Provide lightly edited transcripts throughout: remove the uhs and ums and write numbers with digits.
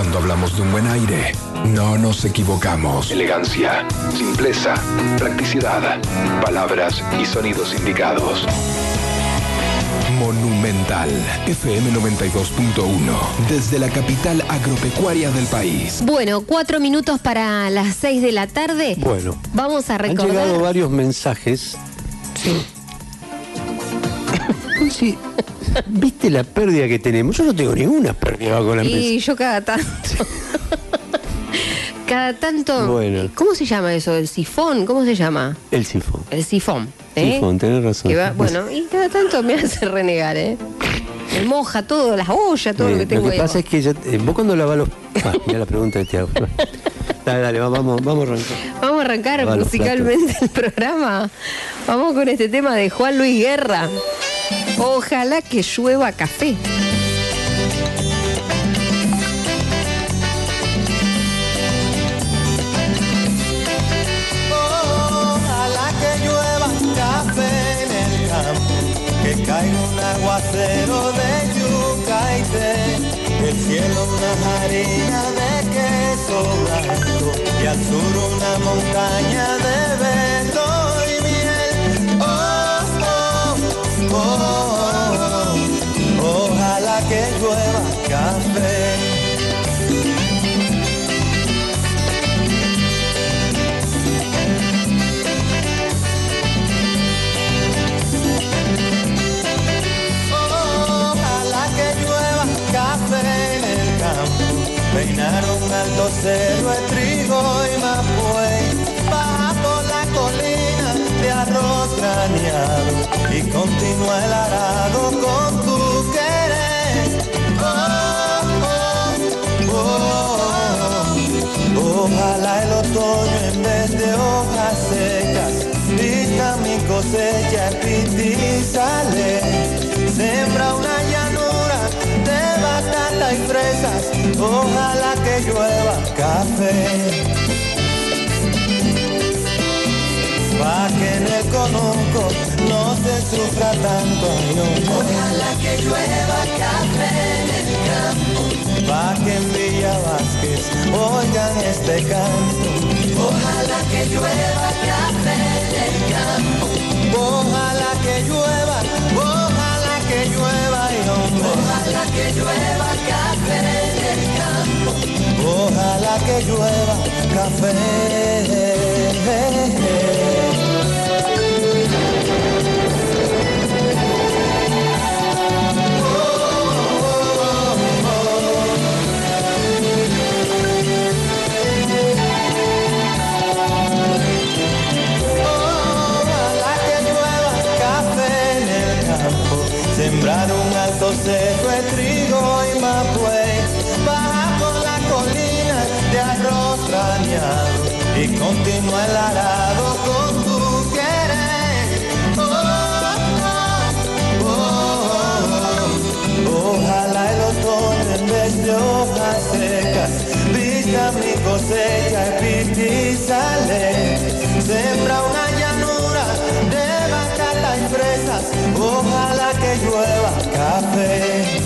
Cuando hablamos de un buen aire, no nos equivocamos. Elegancia, simpleza, practicidad, palabras y sonidos indicados. Monumental FM 92.1, desde la capital agropecuaria del país. Bueno, 4 minutos para las 6 de la tarde. Bueno, vamos a recordar. Han llegado varios mensajes. Sí. Sí. ¿Viste la pérdida que tenemos? Yo no tengo ninguna pérdida con la empresa. Y yo cada tanto. Cada tanto. Bueno. ¿Cómo se llama eso? ¿El sifón? ¿Cómo se llama? El sifón. El sifón. Sifón, tenés razón. Bueno, y cada tanto me hace renegar, Me moja todo, las ollas, todo lo que tengo ahí. Lo que pasa es que vos cuando lavás los... mira la pregunta de Tiago. Dale, vamos a arrancar. Vamos a arrancar musicalmente el programa. Vamos con este tema de Juan Luis Guerra. Ojalá que llueva café. Ojalá que llueva café en el campo, que caiga un aguacero de yuca y té, del cielo una harina de queso blanco y al sur una montaña de beto y miel. Ojalá que llueva café. Ojalá que llueva café en el campo, peinar un alto cero de trigo y mapuey, baja por la colina de arroz graneado y continúa el arado con tu querer. Ojalá el otoño en vez de hojas secas vista mi cosecha y sale. Sembra una llanura de batata y fresas, ojalá que llueva café. Pa' que en el conuco no se sufra tanto. Ojalá que llueva café en el campo, pa' que en Villa Vázquez oigan este canto. Ojalá que llueva café en el campo, ojalá que llueva y hombre. Ojalá que llueva café en el campo, ojalá que llueva café. Sembrar un alto seco de trigo y mapuey, baja por la colina de arroz graneado y continúa el arado con tu querer. Ojalá el otoño en vez de hojas secas vista mi cosecha y sale. Sembra una llanura de batata y fresas, ojalá que llueva café.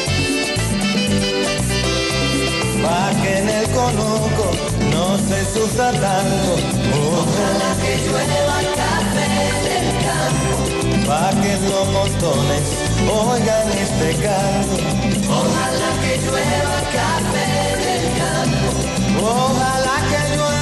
Pa' que en el conuco no se sufra tanto. Ojalá que llueva café en el campo, pa' que en los montones oigan este canto. Ojalá que llueva café en el campo, ojalá que llueva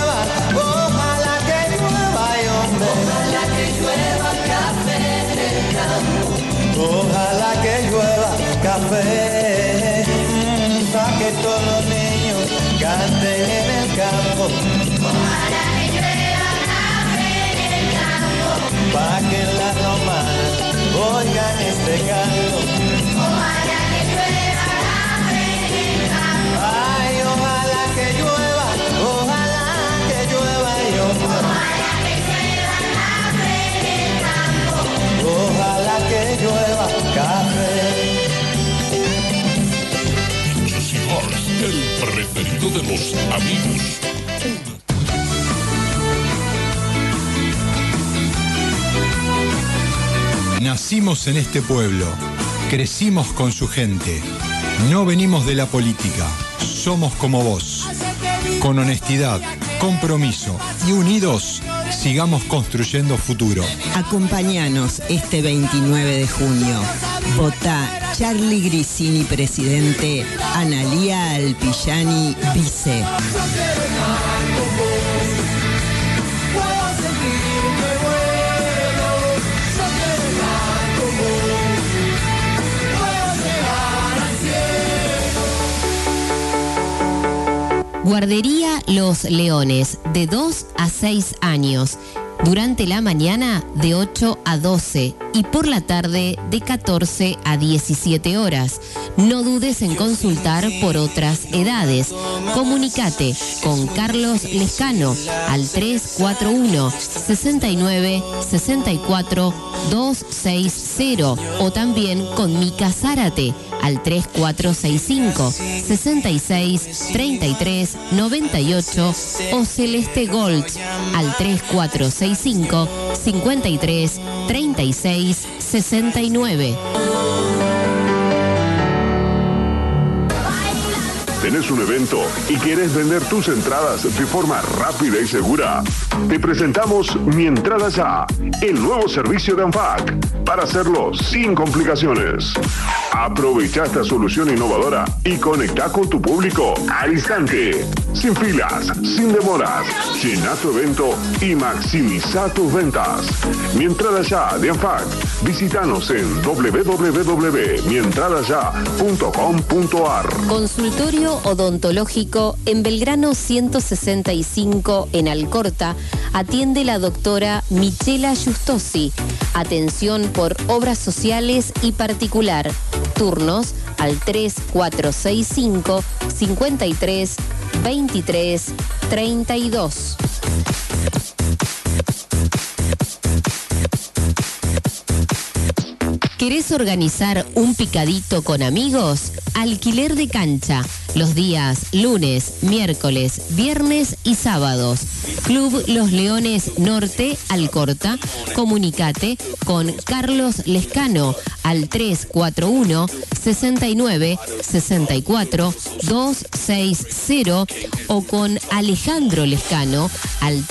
y hombre. Ojalá que llueva café en el campo, ojalá que llueva café, pa' que todos los niños canten en el campo. Ojalá que llueva café en el campo, pa' que en las romanas oigan este canto. Ojalá que llueva café en el campo. Ay, ojalá que llueva y hombre. Ojalá que llueva café. El preferido de los amigos. Nacimos en este pueblo, crecimos con su gente. No venimos de la política, somos como vos. Con honestidad, compromiso y unidos, sigamos construyendo futuro. Acompáñanos este 29 de junio. Votá Charlie Grisini presidente, Analía Alpillani vice. Guardería Los Leones, de 2 a 6 años. Durante la mañana de 8 a 12 y por la tarde de 14 a 17 horas. No dudes en consultar por otras edades. Comunicate con Carlos Lescano al 341 69 64 260 o también con Mica Zárate al 3465 66 33 98 o Celeste Gold al 3465 53 36 69. ¿Tenés un evento y querés vender tus entradas de forma rápida y segura? Te presentamos Mi Entrada Ya, el nuevo servicio de ANFAC, para hacerlo sin complicaciones. Aprovecha esta solución innovadora y conecta con tu público al instante. Sin filas, sin demoras. Llena tu evento y maximiza tus ventas. Mi Entrada Ya de ANFAC. Visítanos en www.mientradaya.com.ar. Consultorio odontológico en Belgrano 165 en Alcorta. Atiende la doctora Michela Giustosi. Atención por obras sociales y particular. Turnos al 3465 53 23 32. ¿Querés organizar un picadito con amigos? Alquiler de cancha, los días lunes, miércoles, viernes y sábados. Club Los Leones Norte, Alcorta. Comunicate con Carlos Lescano al 341 69 64 260 o con Alejandro Lescano al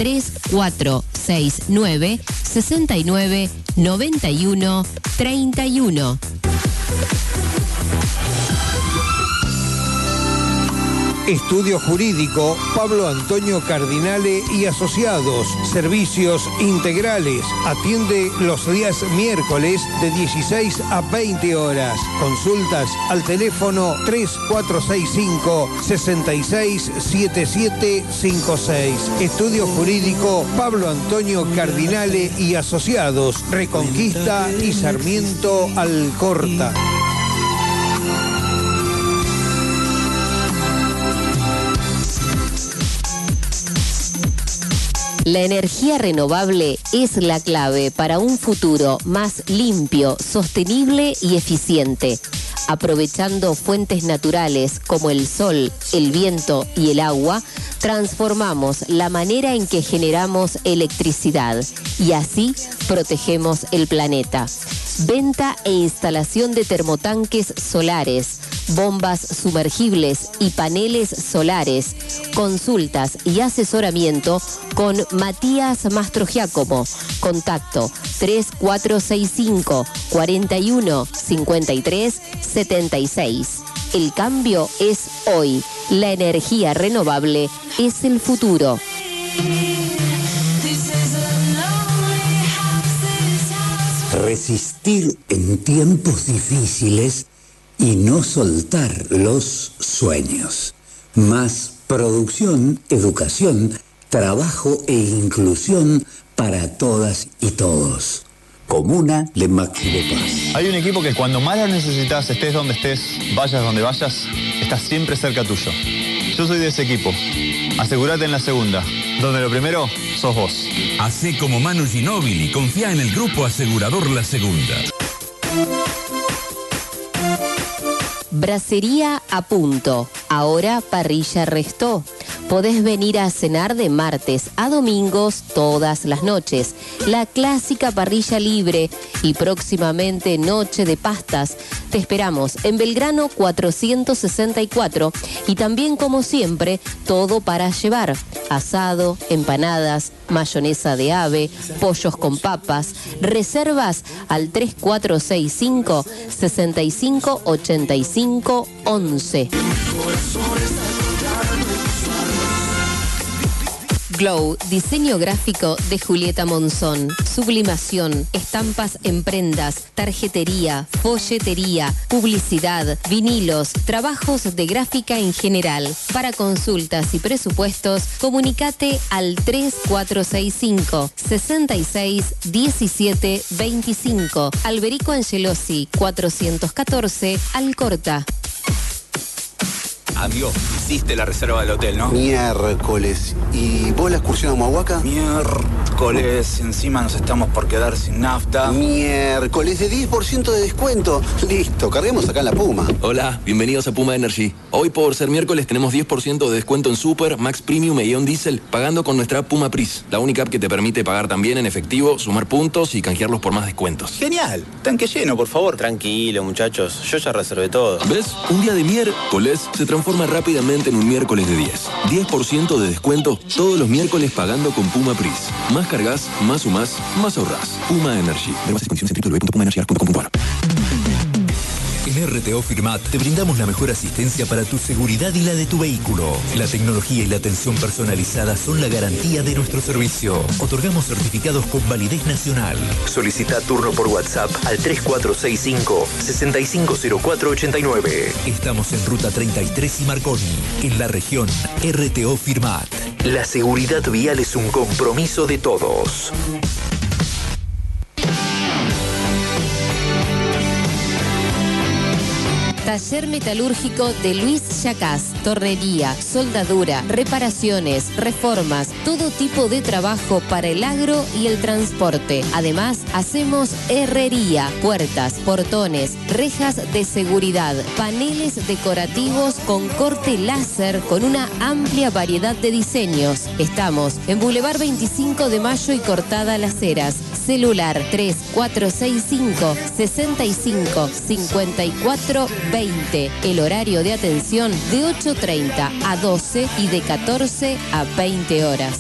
3469 69 91 31. Estudio Jurídico Pablo Antonio Cardinale y Asociados. Servicios integrales. Atiende los días miércoles de 16 a 20 horas. Consultas al teléfono 3465 667756. Estudio Jurídico Pablo Antonio Cardinale y Asociados. Reconquista y Sarmiento Alcorta. La energía renovable es la clave para un futuro más limpio, sostenible y eficiente. Aprovechando fuentes naturales como el sol, el viento y el agua, transformamos la manera en que generamos electricidad y así protegemos el planeta. Venta e instalación de termotanques solares, bombas sumergibles y paneles solares. Consultas y asesoramiento con Matías Mastrogiacomo. Contacto 3465 41 53 76. El cambio es hoy. La energía renovable es el futuro. Resistir en tiempos difíciles y no soltar los sueños. Más producción, educación, trabajo e inclusión para todas y todos. Comuna de Máximo Paz. Hay un equipo que cuando más lo necesitas, estés donde estés, vayas donde vayas, está siempre cerca tuyo. Yo soy de ese equipo. Asegúrate en la segunda, donde lo primero sos vos. Hacé como Manu Ginóbili, confía en el Grupo Asegurador La Segunda. Bracería a punto. Ahora parrilla Restó. Podés venir a cenar de martes a domingos todas las noches. La clásica parrilla libre y próximamente noche de pastas. Te esperamos en Belgrano 464 y también, como siempre, todo para llevar. Asado, empanadas, mayonesa de ave, pollos con papas. Reservas al 3465 65 85 11. Glow, diseño gráfico de Julieta Monzón, sublimación, estampas en prendas, tarjetería, folletería, publicidad, vinilos, trabajos de gráfica en general. Para consultas y presupuestos, comunicate al 3465 66 17 25. Alberico Angelosi 414, Alcorta. Amigo, hiciste la reserva del hotel, ¿no? Miércoles. ¿Y vos la excursión a Humahuaca? Miércoles. Encima nos estamos por quedar sin nafta. Miércoles de 10% de descuento. Listo, carguemos acá en la Puma. Hola, bienvenidos a Puma Energy. Hoy por ser miércoles tenemos 10% de descuento en Super, Max Premium e Ion Diesel pagando con nuestra app Puma Pris. La única app que te permite pagar también en efectivo, sumar puntos y canjearlos por más descuentos. Genial. Tanque lleno, por favor. Tranquilo, muchachos. Yo ya reservé todo. ¿Ves? Un día de miércoles se transforma rápidamente en un miércoles de 10. 10% de descuento todos los miércoles pagando con Puma Pris. Más cargas, más sumás, más ahorrás. Puma Energy. Rebases y condiciones en www.pumaenergy.com.ar. En RTO Firmat te brindamos la mejor asistencia para tu seguridad y la de tu vehículo. La tecnología y la atención personalizada son la garantía de nuestro servicio. Otorgamos certificados con validez nacional. Solicita turno por WhatsApp al 3465 650489. Estamos en Ruta 33 y Marconi, en la región RTO Firmat. La seguridad vial es un compromiso de todos. Taller metalúrgico de Luis Yacás, tornería, soldadura, reparaciones, reformas, todo tipo de trabajo para el agro y el transporte. Además, hacemos herrería, puertas, portones, rejas de seguridad, paneles decorativos con corte láser con una amplia variedad de diseños. Estamos en Boulevard 25 de Mayo y Cortada Las Heras. Celular 3465 65 54 20. El horario de atención de 8:30 a 12 y de 14 a 20 horas.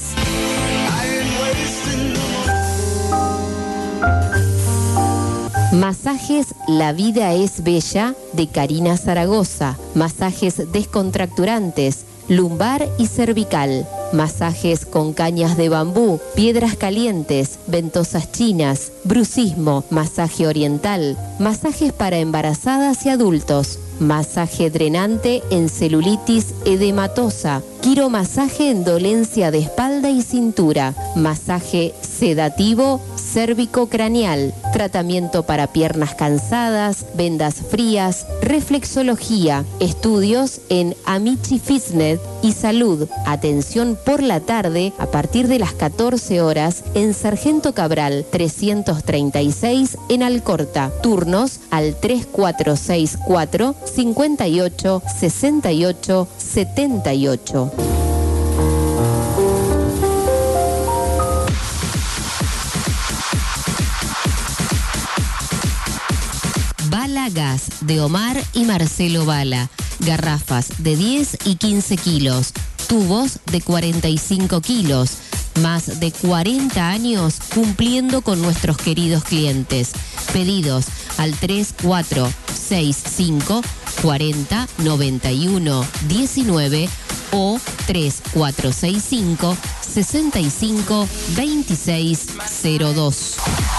Masajes La Vida es Bella de Karina Zaragoza. Masajes descontracturantes, lumbar y cervical. Masajes con cañas de bambú, piedras calientes, ventosas chinas, brucismo, masaje oriental, masajes para embarazadas y adultos, masaje drenante en celulitis edematosa, quiromasaje en dolencia de espalda y cintura, masaje sedativo cérvico-craneal, tratamiento para piernas cansadas, vendas frías, reflexología, estudios en Amici Fitness y Salud, atención por la tarde a partir de las 14 horas en Sargento Cabral 336 en Alcorta, turnos al 3464 58 68 78. Bala Gas de Omar y Marcelo Bala. Garrafas de 10 y 15 kilos. Tubos de 45 kilos. Más de 40 años cumpliendo con nuestros queridos clientes. Pedidos al 3465 40 91 19 o 3465 65 26 02.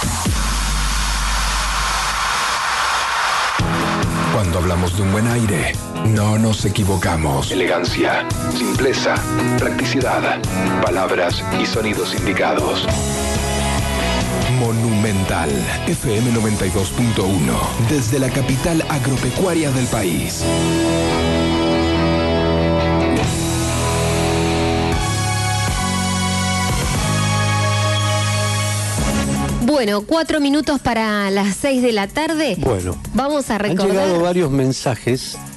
Cuando hablamos de un buen aire, no nos equivocamos. Elegancia, simpleza, practicidad, palabras y sonidos indicados. Monumental, FM 92.1, desde la capital agropecuaria del país. Bueno, 4 minutos para las 6 de la tarde. Bueno, vamos a recordar. Han llegado varios mensajes